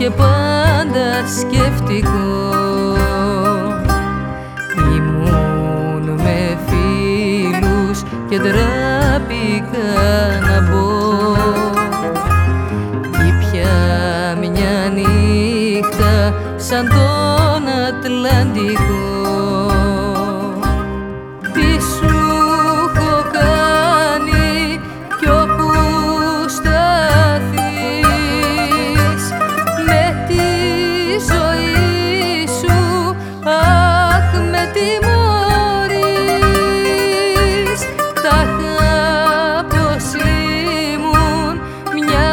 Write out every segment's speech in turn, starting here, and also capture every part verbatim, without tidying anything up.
και πάντα σκεφτικό. Ήμουν με φίλους και ντράπηκα να μπω. Ήπια μια νύχτα σαν τον Ατλαντικό. Τι σου έχω κάνει κι όπου σταθείς με τη ζωή σου, αχ με τιμωρείς. Τα είχα πως ήμουν μια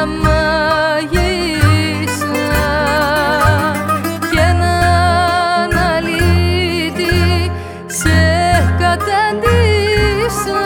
μαγίσσα και έναν αλήτη σε καταντήσα.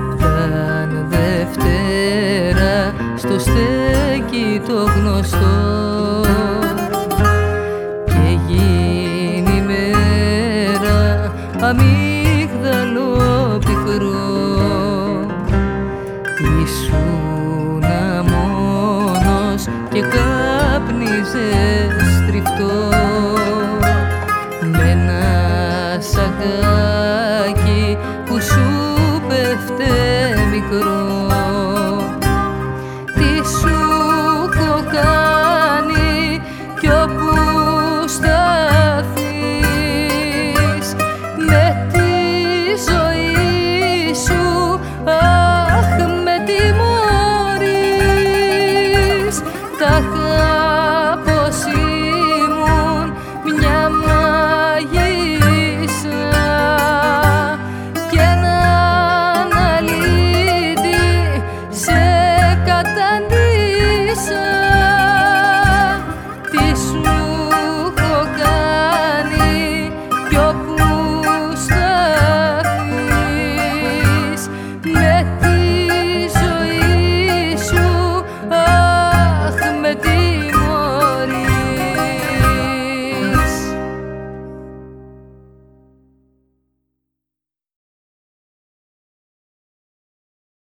Στο στέκι το γνωστό